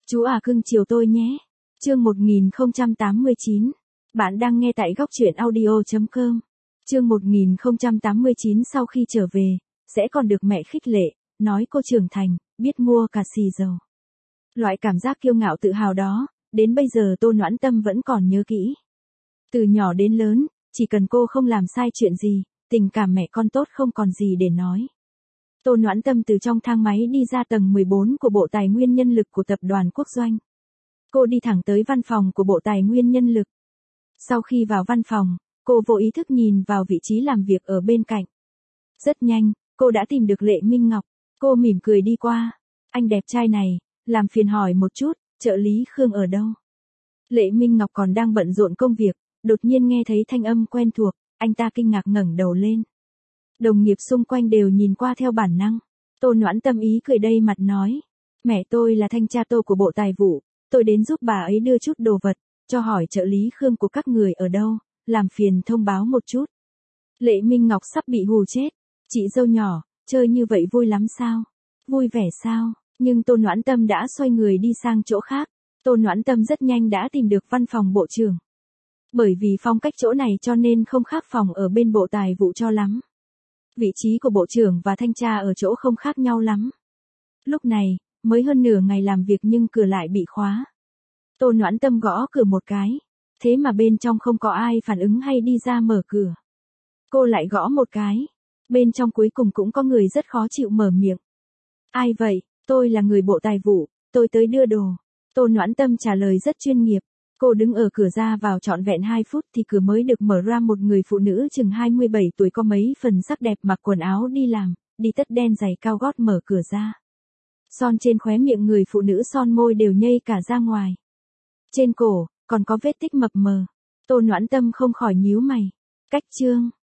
Chú à cưng chiều tôi nhé. Chương 1089. Bạn đang nghe tại góc truyện audio.com. Chương 1089 sau khi trở về, sẽ còn được mẹ khích lệ, nói cô trưởng thành, biết mua cả xì dầu. Loại cảm giác kiêu ngạo tự hào đó, đến bây giờ Tô Noãn Tâm vẫn còn nhớ kỹ. Từ nhỏ đến lớn, chỉ cần cô không làm sai chuyện gì, tình cảm mẹ con tốt không còn gì để nói. Tô Noãn Tâm từ trong thang máy đi ra tầng 14 của Bộ Tài nguyên Nhân lực của Tập đoàn Quốc doanh. Cô đi thẳng tới văn phòng của Bộ Tài nguyên Nhân lực. Sau khi vào văn phòng, cô vô ý thức nhìn vào vị trí làm việc ở bên cạnh. Rất nhanh, cô đã tìm được Lệ Minh Ngọc. Cô mỉm cười đi qua. Anh đẹp trai này, làm phiền hỏi một chút, trợ lý Khương ở đâu? Lệ Minh Ngọc còn đang bận rộn công việc, đột nhiên nghe thấy thanh âm quen thuộc, anh ta kinh ngạc ngẩng đầu lên. Đồng nghiệp xung quanh đều nhìn qua theo bản năng. Tô Noãn Tâm ý cười đầy mặt nói. Mẹ tôi là thanh tra Tô của Bộ Tài vụ, tôi đến giúp bà ấy đưa chút đồ vật, cho hỏi trợ lý Khương của các người ở đâu, làm phiền thông báo một chút. Lệ Minh Ngọc sắp bị hù chết. Chị dâu nhỏ, chơi như vậy vui lắm sao? Vui vẻ sao? Nhưng Tô Noãn Tâm đã xoay người đi sang chỗ khác. Tô Noãn Tâm rất nhanh đã tìm được văn phòng bộ trưởng. Bởi vì phong cách chỗ này cho nên không khác phòng ở bên Bộ Tài vụ cho lắm. Vị trí của bộ trưởng và thanh tra ở chỗ không khác nhau lắm. Lúc này, mới hơn nửa ngày làm việc nhưng cửa lại bị khóa. Tô Noãn Tâm gõ cửa một cái. Thế mà bên trong không có ai phản ứng hay đi ra mở cửa. Cô lại gõ một cái. Bên trong cuối cùng cũng có người rất khó chịu mở miệng. Ai vậy? Tôi là người Bộ Tài vụ, tôi tới đưa đồ. Tô Noãn Tâm trả lời rất chuyên nghiệp. Cô đứng ở cửa ra vào trọn vẹn 2 phút thì cửa mới được mở ra, một người phụ nữ chừng 27 tuổi có mấy phần sắc đẹp mặc quần áo đi làm, đi tất đen giày cao gót mở cửa ra. Son trên khóe miệng người phụ nữ son môi đều nhây cả ra ngoài. Trên cổ, còn có vết tích mập mờ. Tô Noãn Tâm không khỏi nhíu mày. Cách chương.